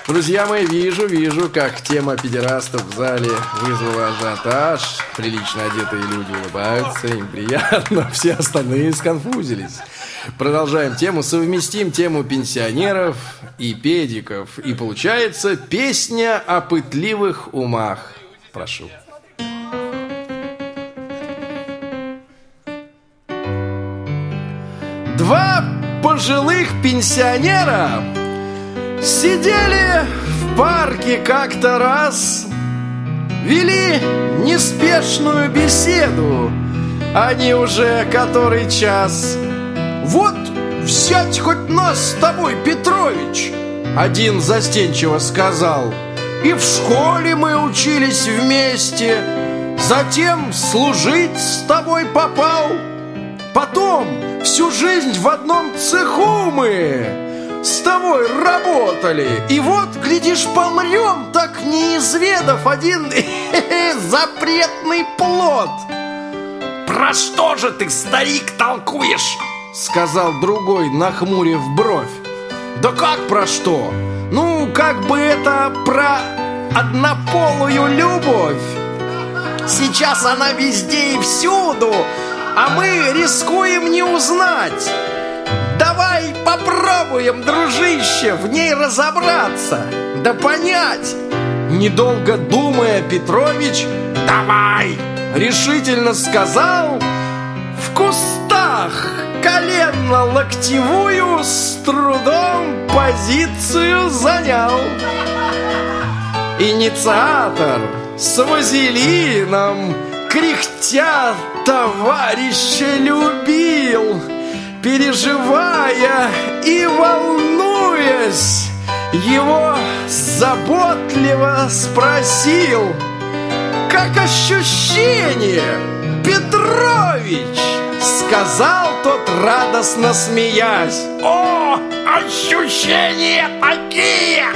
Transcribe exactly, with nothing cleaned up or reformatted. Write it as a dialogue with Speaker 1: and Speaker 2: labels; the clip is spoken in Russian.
Speaker 1: Друзья мои, вижу, вижу, как тема педерастов в зале вызвала ажиотаж. Прилично одетые люди улыбаются, им приятно, все остальные сконфузились. Продолжаем тему, совместим тему пенсионеров и педиков. И получается песня о пытливых умах. Прошу. Два пожилых пенсионера сидели в парке как-то раз, вели неспешную беседу. Они уже который час. Вот взять хоть нас с тобой, Петрович, один застенчиво сказал. И в школе мы учились вместе, затем служить с тобой попал. Потом всю жизнь в одном цеху мы с тобой работали. И вот, глядишь, помрем, так не изведав один запретный плод.
Speaker 2: Про что же ты, старик, толкуешь?
Speaker 1: Сказал другой, нахмурив бровь. Да как про что? Ну, как бы это про однополую любовь. Сейчас она везде и всюду, а мы рискуем не узнать. Давай попробуем, дружище, в ней разобраться, да понять. Недолго думая, Петрович «Давай!» решительно сказал. В кустах коленно-локтевую с трудом позицию занял. Инициатор с вазелином кряхтя товарища любил, переживая и волнуясь, его заботливо спросил: «Как ощущение, Петрович?» Сказал тот, радостно смеясь:
Speaker 2: «О, ощущения такие,